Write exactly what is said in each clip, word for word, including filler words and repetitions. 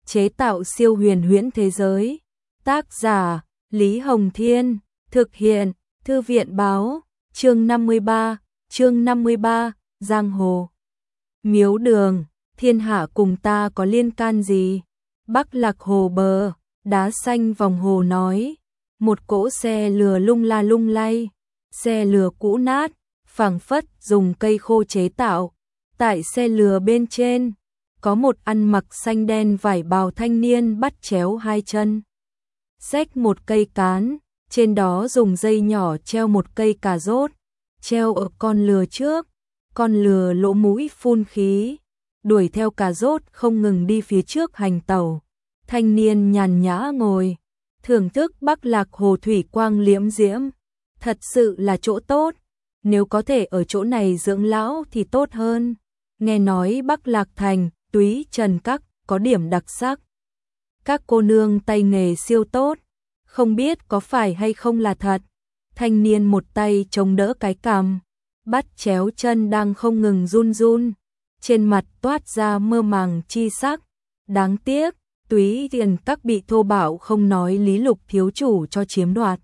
chế tạo siêu huyền huyễn thế giới. Tác giả Lý Hồng Thiên, thực hiện Thư viện Báo, chương năm mươi ba, chương năm mươi ba, Giang Hồ. Miếu Đường, thiên hạ cùng ta có liên can gì? Bắc Lạc hồ bờ, đá xanh vòng hồ nói, một cỗ xe lừa lung la lung lay, xe lừa cũ nát, phảng phất dùng cây khô chế tạo. Tại xe lừa bên trên, có một ăn mặc xanh đen vải bào thanh niên bắt chéo hai chân, xách một cây cán, trên đó dùng dây nhỏ treo một cây cà rốt, treo ở con lừa trước, con lừa lỗ mũi phun khí, đuổi theo cà rốt không ngừng đi phía trước hành tẩu. Thanh niên nhàn nhã ngồi, thưởng thức Bắc Lạc hồ thủy quang liễm diễm, thật sự là chỗ tốt, nếu có thể ở chỗ này dưỡng lão thì tốt hơn. Nghe nói Bắc Lạc thành, Túy Trần Các có điểm đặc sắc, các cô nương tay nghề siêu tốt, không biết có phải hay không là thật. Thanh niên một tay chống đỡ cái cằm, bắt chéo chân đang không ngừng run run, trên mặt toát ra mơ màng chi sắc. Đáng tiếc, Túy Trần Các bị thô bạo không nói lý Lục thiếu chủ cho chiếm đoạt.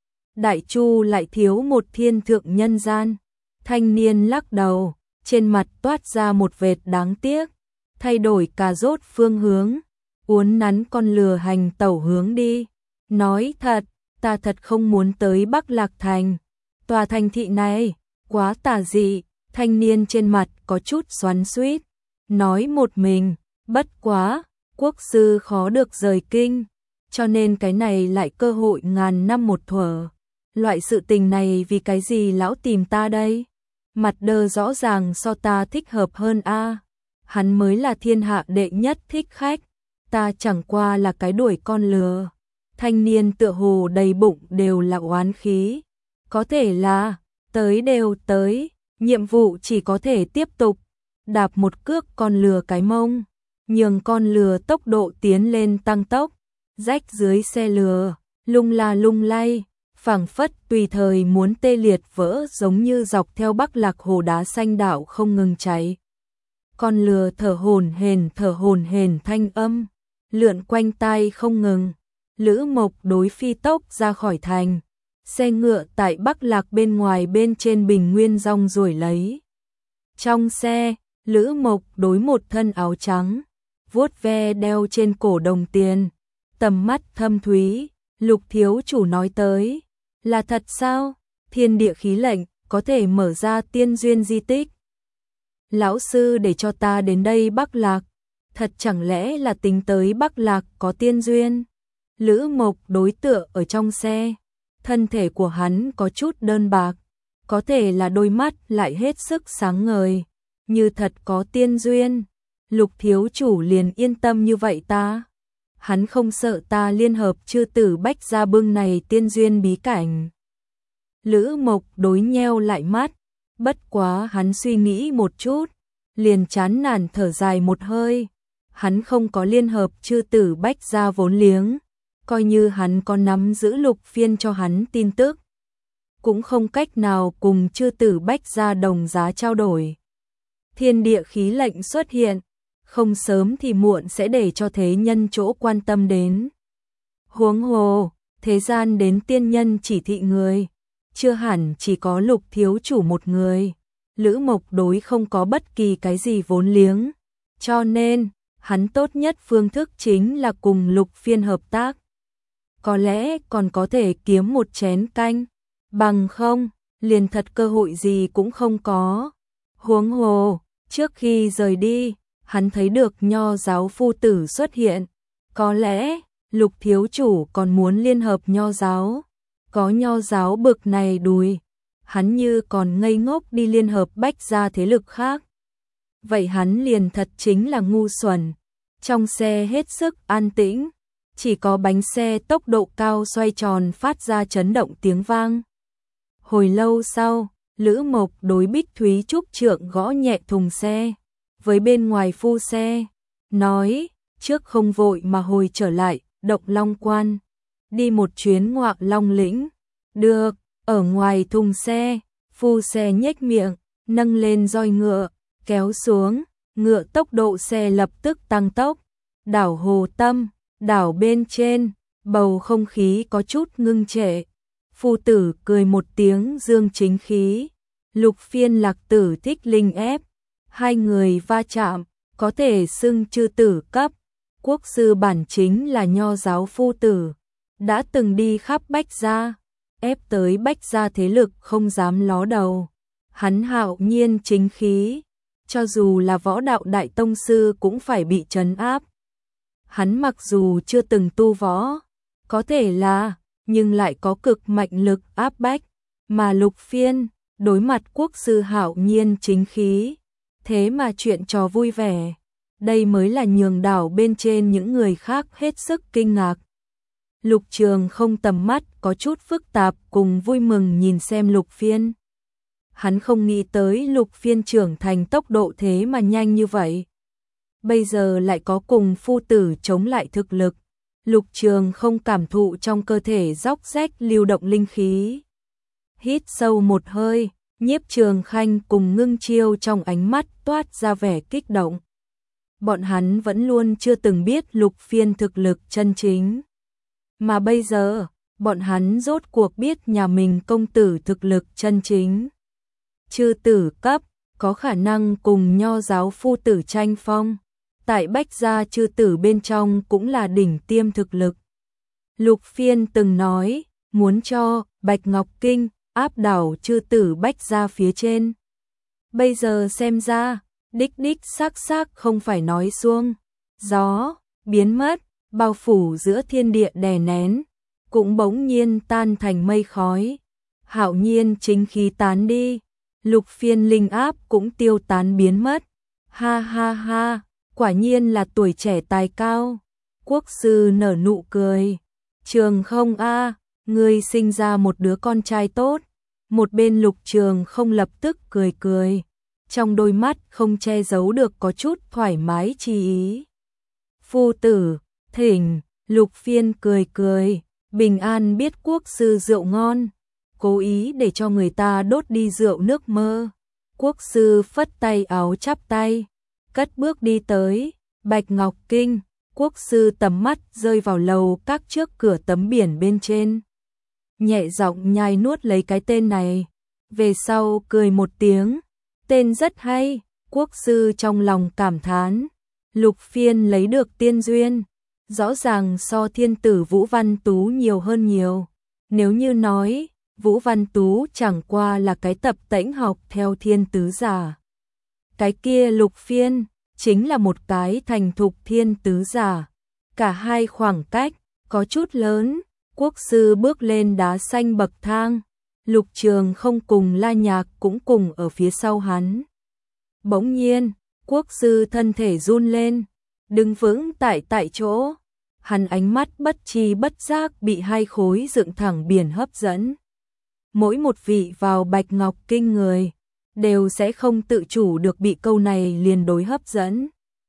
Đại Chu lại thiếu một thiên thượng nhân gian. Thanh niên lắc đầu, trên mặt toát ra một vệt đáng tiếc, thay đổi cà rốt phương hướng, uốn nắn con lừa hành tẩu hướng đi. Nói thật, ta thật không muốn tới Bắc Lạc thành. Tòa thành thị này, quá tà dị. Thanh niên trên mặt có chút xoắn xuýt, nói một mình, bất quá, quốc sư khó được rời kinh, cho nên cái này lại cơ hội ngàn năm một thuở. Loại sự tình này vì cái gì lão tìm ta đây? Mặt đơ rõ ràng so ta thích hợp hơn a. Hắn mới là thiên hạ đệ nhất thích khách, ta chẳng qua là cái đuổi con lừa. Thanh niên tựa hồ đầy bụng đều là oán khí. Có thể là, tới đều tới, nhiệm vụ chỉ có thể tiếp tục. Đạp một cước con lừa cái mông, nhường con lừa tốc độ tiến lên tăng tốc, rách dưới xe lừa, lung la lung lay, phảng phất tùy thời muốn tê liệt vỡ, giống như dọc theo Bắc Lạc hồ đá xanh đảo không ngừng cháy. Con lừa thở hổn hển thở hổn hển thanh âm lượn quanh tai không ngừng. Lữ Mộc đối phi tốc ra khỏi thành, xe ngựa tại Bắc Lạc bên ngoài bên trên bình nguyên rong ruổi lấy. Trong xe, Lữ Mộc đối một thân áo trắng, vuốt ve đeo trên cổ đồng tiền, tầm mắt thâm thúy. Lục thiếu chủ nói tới, là thật sao? Thiên địa khí lệnh có thể mở ra tiên duyên di tích. Lão sư để cho ta đến đây Bắc Lạc, thật chẳng lẽ là tính tới Bắc Lạc có tiên duyên? Lữ Mộc đối tựa ở trong xe, thân thể của hắn có chút đơn bạc, có thể là đôi mắt lại hết sức sáng ngời, như thật có tiên duyên. Lục thiếu chủ liền yên tâm như vậy ta. Hắn không sợ ta liên hợp chư tử bách gia bưng này tiên duyên bí cảnh. Lữ Mộc đối nheo lại mắt, bất quá hắn suy nghĩ một chút, liền chán nản thở dài một hơi. Hắn không có liên hợp chư tử bách gia vốn liếng, coi như hắn có nắm giữ Lục Phiên cho hắn tin tức, cũng không cách nào cùng chư tử bách gia đồng giá trao đổi. Thiên địa khí lệnh xuất hiện, không sớm thì muộn sẽ để cho thế nhân chỗ quan tâm đến. Huống hồ, thế gian đến tiên nhân chỉ thị người, chưa hẳn chỉ có Lục thiếu chủ một người. Lữ Mộc đối không có bất kỳ cái gì vốn liếng, cho nên hắn tốt nhất phương thức chính là cùng Lục Phiên hợp tác. Có lẽ còn có thể kiếm một chén canh, bằng không, liền thật cơ hội gì cũng không có. Huống hồ, trước khi rời đi, hắn thấy được Nho giáo phu tử xuất hiện. Có lẽ, Lục thiếu chủ còn muốn liên hợp Nho giáo. Có Nho giáo bực này đùi, hắn như còn ngây ngốc đi liên hợp bách gia thế lực khác. Vậy hắn liền thật chính là ngu xuẩn. Trong xe hết sức an tĩnh, chỉ có bánh xe tốc độ cao xoay tròn phát ra chấn động tiếng vang. Hồi lâu sau, Lữ Mộc đối Bích Thúy Trúc Trượng gõ nhẹ thùng xe, với bên ngoài phu xe, nói, trước không vội mà hồi trở lại, Động Long Quan, đi một chuyến Ngọa Long lĩnh. Được, ở ngoài thùng xe, phu xe nhếch miệng, nâng lên roi ngựa, kéo xuống, ngựa tốc độ xe lập tức tăng tốc, đảo Hồ Tâm, đảo bên trên, bầu không khí có chút ngưng trệ. Phu tử cười một tiếng dương chính khí, Lục Phiên Lạc Tử thích linh ép, hai người va chạm, có thể xưng chư tử cấp. Quốc sư bản chính là nho giáo phu tử, đã từng đi khắp Bách gia, ép tới Bách gia thế lực không dám ló đầu. Hắn hạo nhiên chính khí, cho dù là võ đạo đại tông sư cũng phải bị trấn áp. Hắn mặc dù chưa từng tu võ, có thể là, nhưng lại có cực mạnh lực áp bách, mà Lục Phiên đối mặt quốc sư hạo nhiên chính khí, thế mà chuyện trò vui vẻ. Đây mới là nhường đảo bên trên những người khác hết sức kinh ngạc. Lục Trường không tầm mắt có chút phức tạp cùng vui mừng nhìn xem Lục Phiên. Hắn không nghĩ tới Lục Phiên trưởng thành tốc độ thế mà nhanh như vậy. Bây giờ lại có cùng phu tử chống lại thực lực. Lục Trường không cảm thụ trong cơ thể róc rách lưu động linh khí. Hít sâu một hơi, Nhiếp Trường Khanh cùng Ngưng Chiêu trong ánh mắt toát ra vẻ kích động. Bọn hắn vẫn luôn chưa từng biết Lục Phiên thực lực chân chính. Mà bây giờ, bọn hắn rốt cuộc biết nhà mình công tử thực lực chân chính. Chư tử cấp, có khả năng cùng nho giáo phu tử tranh phong. Tại Bách gia chư tử bên trong cũng là đỉnh tiêm thực lực. Lục Phiên từng nói, muốn cho Bạch Ngọc Kinh áp đảo chư tử Bách gia phía trên. Bây giờ xem ra, đích đích xác xác không phải nói suông. Gió, biến mất, bao phủ giữa thiên địa đè nén, cũng bỗng nhiên tan thành mây khói. Hạo nhiên chính khí tán đi, Lục Phiên linh áp cũng tiêu tán biến mất. Ha ha ha, quả nhiên là tuổi trẻ tài cao. Quốc sư nở nụ cười. Trường không a, ngươi sinh ra một đứa con trai tốt. Một bên Lục Trường không lập tức cười cười, trong đôi mắt không che giấu được có chút thoải mái chi ý. Phu tử, thỉnh. Lục Phiên cười cười, bình an biết quốc sư rượu ngon, cố ý để cho người ta đốt đi rượu nước mơ. Quốc sư phất tay áo chắp tay, cất bước đi tới Bạch Ngọc Kinh. Quốc sư tầm mắt rơi vào lầu các trước cửa tấm biển bên trên, nhẹ giọng nhai nuốt lấy cái tên này, về sau cười một tiếng, tên rất hay. Quốc sư trong lòng cảm thán, Lục Phiên lấy được tiên duyên, rõ ràng so thiên tử Vũ Văn Tú nhiều hơn nhiều. Nếu như nói, Vũ Văn Tú chẳng qua là cái tập tễnh học theo thiên tứ giả, cái kia Lục Phiên chính là một cái thành thục thiên tứ giả. Cả hai khoảng cách có chút lớn. Quốc sư bước lên đá xanh bậc thang, Lục Trường không cùng La Nhạc cũng cùng ở phía sau hắn. Bỗng nhiên, quốc sư thân thể run lên, đứng vững tại tại chỗ. Hắn ánh mắt bất tri bất giác bị hai khối dựng thẳng biển hấp dẫn. Mỗi một vị vào Bạch Ngọc Kinh người, đều sẽ không tự chủ được bị câu này liền đối hấp dẫn.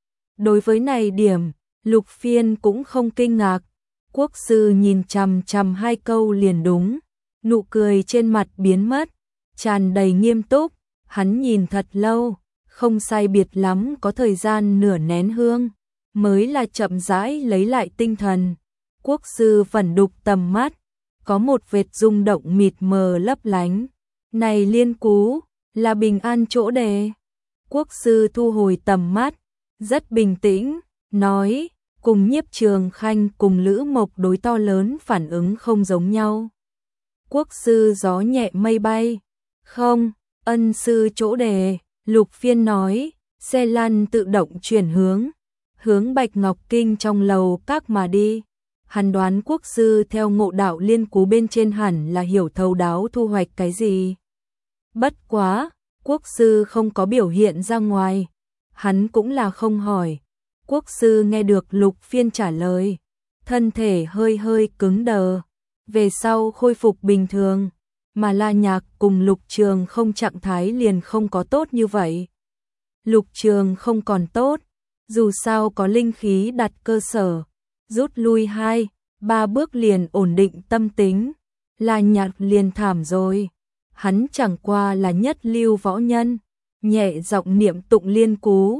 Đối với này điểm, Lục Phiên cũng không kinh ngạc. Quốc sư nhìn chằm chằm hai câu liền đúng, nụ cười trên mặt biến mất, tràn đầy nghiêm túc. Hắn nhìn thật lâu, không sai biệt lắm có thời gian nửa nén hương, mới là chậm rãi lấy lại tinh thần. Quốc sư vẩn đục tầm mắt, có một vệt rung động mịt mờ lấp lánh. Này Liên Cú, là bình an chỗ đề. Quốc sư thu hồi tầm mắt, rất bình tĩnh, nói, cùng Nhiếp Trường Khanh cùng Lữ Mộc đối to lớn phản ứng không giống nhau. Quốc sư gió nhẹ mây bay. Không, ân sư chỗ đề. Lục Phiên nói, xe lăn tự động chuyển hướng, hướng Bạch Ngọc Kinh trong lầu các mà đi. Hắn đoán quốc sư theo ngộ đạo Liên Cú bên trên hẳn là hiểu thấu đáo thu hoạch cái gì. Bất quá, quốc sư không có biểu hiện ra ngoài, hắn cũng là không hỏi. Quốc sư nghe được Lục Phiên trả lời, thân thể hơi hơi cứng đờ, về sau khôi phục bình thường, mà La Nhạc cùng Lục Trường không trạng thái liền không có tốt như vậy. Lục Trường không còn tốt, dù sao có linh khí đặt cơ sở, rút lui hai, ba bước liền ổn định tâm tính. La Nhạc liền thảm rồi, hắn chẳng qua là nhất lưu võ nhân, nhẹ giọng niệm tụng Liên Cú.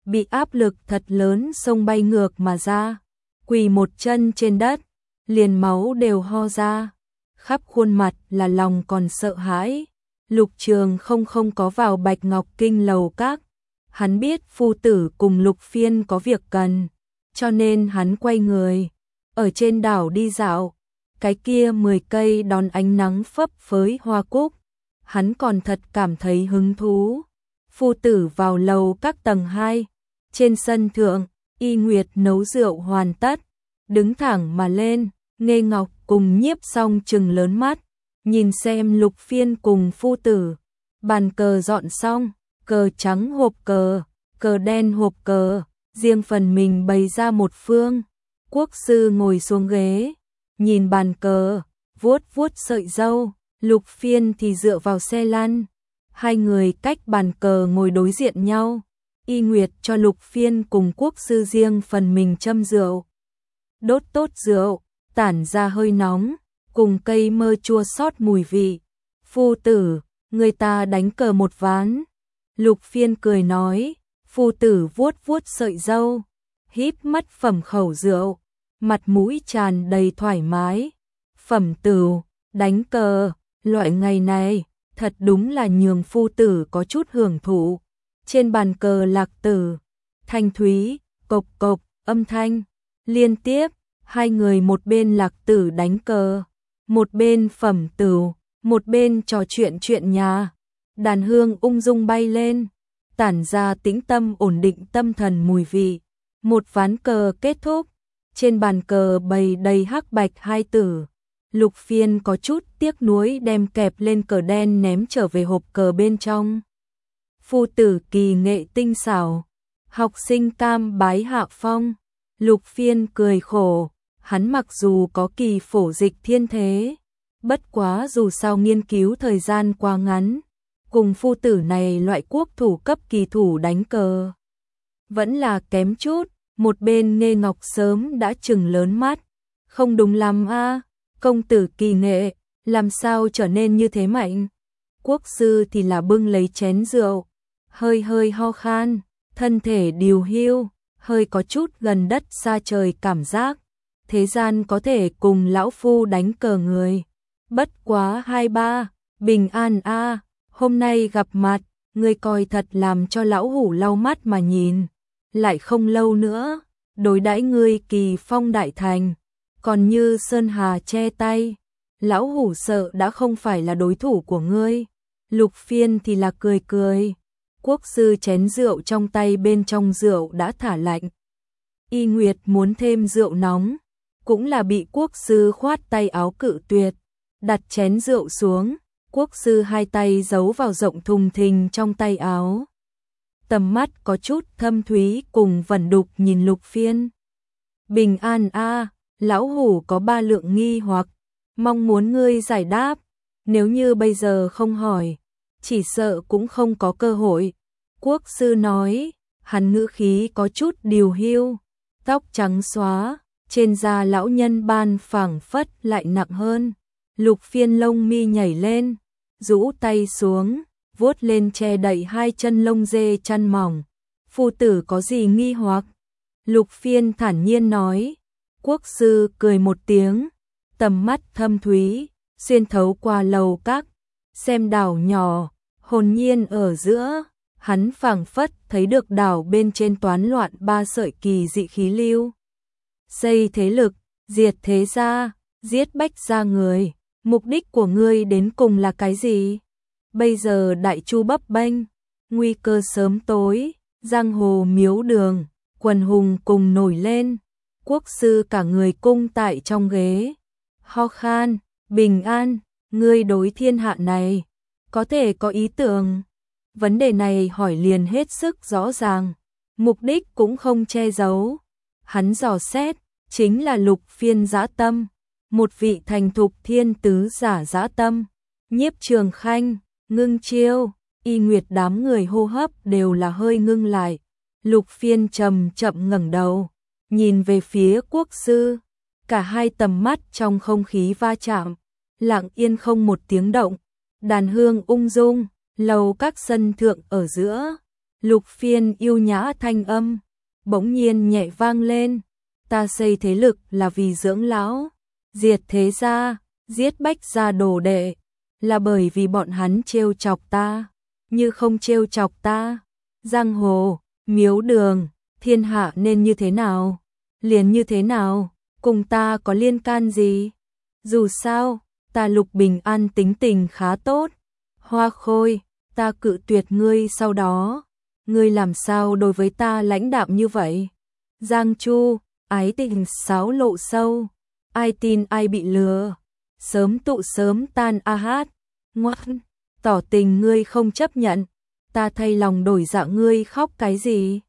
bị áp lực thật lớn xông bay ngược mà ra, quỳ một chân trên đất, liền máu đều ho ra, khắp khuôn mặt là lòng còn sợ hãi. Lục Trường không không có vào Bạch Ngọc Kinh lầu các, hắn biết phu tử cùng Lục Phiên có việc cần, cho nên hắn quay người, ở trên đảo đi dạo, cái kia mười cây đón ánh nắng phấp phới hoa cúc, hắn còn thật cảm thấy hứng thú. Phu tử vào lầu các tầng hai, trên sân thượng, Y Nguyệt nấu rượu hoàn tất, đứng thẳng mà lên, Nghê Ngọc cùng Nhiếp Song trừng lớn mắt, nhìn xem Lục Phiên cùng phu tử. Bàn cờ dọn xong, cờ trắng hộp cờ, cờ đen hộp cờ, riêng phần mình bày ra một phương. Quốc sư ngồi xuống ghế, nhìn bàn cờ, vuốt vuốt sợi râu, Lục Phiên thì dựa vào xe lăn. Hai người cách bàn cờ ngồi đối diện nhau. Y Nguyệt cho Lục Phiên cùng quốc sư riêng phần mình châm rượu. Đốt tốt rượu, tản ra hơi nóng, cùng cây mơ chua xót mùi vị. Phu tử, người ta đánh cờ một ván. Lục Phiên cười nói, phu tử vuốt vuốt sợi râu, híp mắt phẩm khẩu rượu, mặt mũi tràn đầy thoải mái. Phẩm tửu, đánh cờ, loại ngày này, thật đúng là nhường phu tử có chút hưởng thụ. Trên bàn cờ lạc tử, thanh thúy, cộc cộc, âm thanh, liên tiếp, hai người một bên lạc tử đánh cờ, một bên phẩm tửu, một bên trò chuyện chuyện nhà. Đàn hương ung dung bay lên, tản ra tĩnh tâm ổn định tâm thần mùi vị. Một ván cờ kết thúc, trên bàn cờ bày đầy hắc bạch hai tử. Lục Phiên có chút tiếc nuối đem kẹp lên cờ đen ném trở về hộp cờ bên trong. Phu tử kỳ nghệ tinh xảo, học sinh cam bái hạ phong. Lục Phiên cười khổ, hắn mặc dù có kỳ phổ dịch thiên thế, bất quá dù sao nghiên cứu thời gian quá ngắn, cùng phu tử này loại quốc thủ cấp kỳ thủ đánh cờ vẫn là kém chút. Một bên Nghê Ngọc sớm đã trừng lớn mắt, không đúng lắm a, công tử kỳ nghệ, làm sao trở nên như thế mạnh. Quốc sư thì là bưng lấy chén rượu, hơi hơi ho khan, thân thể điều hưu, hơi có chút gần đất xa trời cảm giác. Thế gian có thể cùng lão phu đánh cờ người, bất quá hai ba, bình an a, hôm nay gặp mặt, ngươi coi thật làm cho lão hủ lau mắt mà nhìn. Lại không lâu nữa, đối đãi ngươi kỳ phong đại thành, còn như sơn hà che tay, lão hủ sợ đã không phải là đối thủ của ngươi. Lục Phiên thì là cười cười, quốc sư chén rượu trong tay bên trong rượu đã thả lạnh. Y Nguyệt muốn thêm rượu nóng, cũng là bị quốc sư khoát tay áo cự tuyệt, đặt chén rượu xuống, quốc sư hai tay giấu vào rộng thùng thình trong tay áo. Tầm mắt có chút thâm thúy cùng vẩn đục nhìn Lục Phiên. Bình an a, lão hủ có ba lượng nghi hoặc, mong muốn ngươi giải đáp, nếu như bây giờ không hỏi, chỉ sợ cũng không có cơ hội. Quốc sư nói, hắn ngữ khí có chút điều hưu, tóc trắng xóa, trên da lão nhân ban phảng phất lại nặng hơn. Lục Phiên lông mi nhảy lên, rũ tay xuống, vuốt lên che đậy hai chân lông dê chăn mỏng. Phu tử có gì nghi hoặc? Lục Phiên thản nhiên nói. Quốc sư cười một tiếng, tầm mắt thâm thúy, xuyên thấu qua lầu các, xem đảo nhỏ, hồn nhiên ở giữa, hắn phảng phất thấy được đảo bên trên toán loạn ba sợi kỳ dị khí lưu. Xây thế lực, diệt thế gia, giết bách gia người, mục đích của ngươi đến cùng là cái gì? Bây giờ đại chu bấp bênh, nguy cơ sớm tối, giang hồ miếu đường, quần hùng cùng nổi lên. Quốc sư cả người cung tại trong ghế, ho khan, bình an, ngươi đối thiên hạ này, có thể có ý tưởng. Vấn đề này hỏi liền hết sức rõ ràng, mục đích cũng không che giấu. Hắn dò xét, chính là Lục Phiên dã tâm, một vị thành thục thiên tứ giả dã tâm. Nhiếp Trường Khanh, ngưng chiêu, Y Nguyệt đám người hô hấp đều là hơi ngưng lại. Lục Phiên chậm chậm ngẩng đầu, nhìn về phía quốc sư, cả hai tầm mắt trong không khí va chạm, lặng yên không một tiếng động. Đàn hương ung dung, lầu các sân thượng ở giữa, Lục Phiên yêu nhã thanh âm, bỗng nhiên nhẹ vang lên. Ta xây thế lực là vì dưỡng lão, diệt thế gia, giết Bách gia đồ đệ, là bởi vì bọn hắn trêu chọc ta, như không trêu chọc ta. Giang hồ, miếu đường, thiên hạ nên như thế nào, liền như thế nào, cùng ta có liên can gì? Dù sao, ta Lục Bình An tính tình khá tốt. Hoa Khôi, ta cự tuyệt ngươi sau đó, ngươi làm sao đối với ta lãnh đạm như vậy? Giang Chu, ái tình xáo lộ sâu, ai tin ai bị lừa, sớm tụ sớm tan a hát. Ngoan, tỏ tình ngươi không chấp nhận, ta thay lòng đổi dạ ngươi khóc cái gì?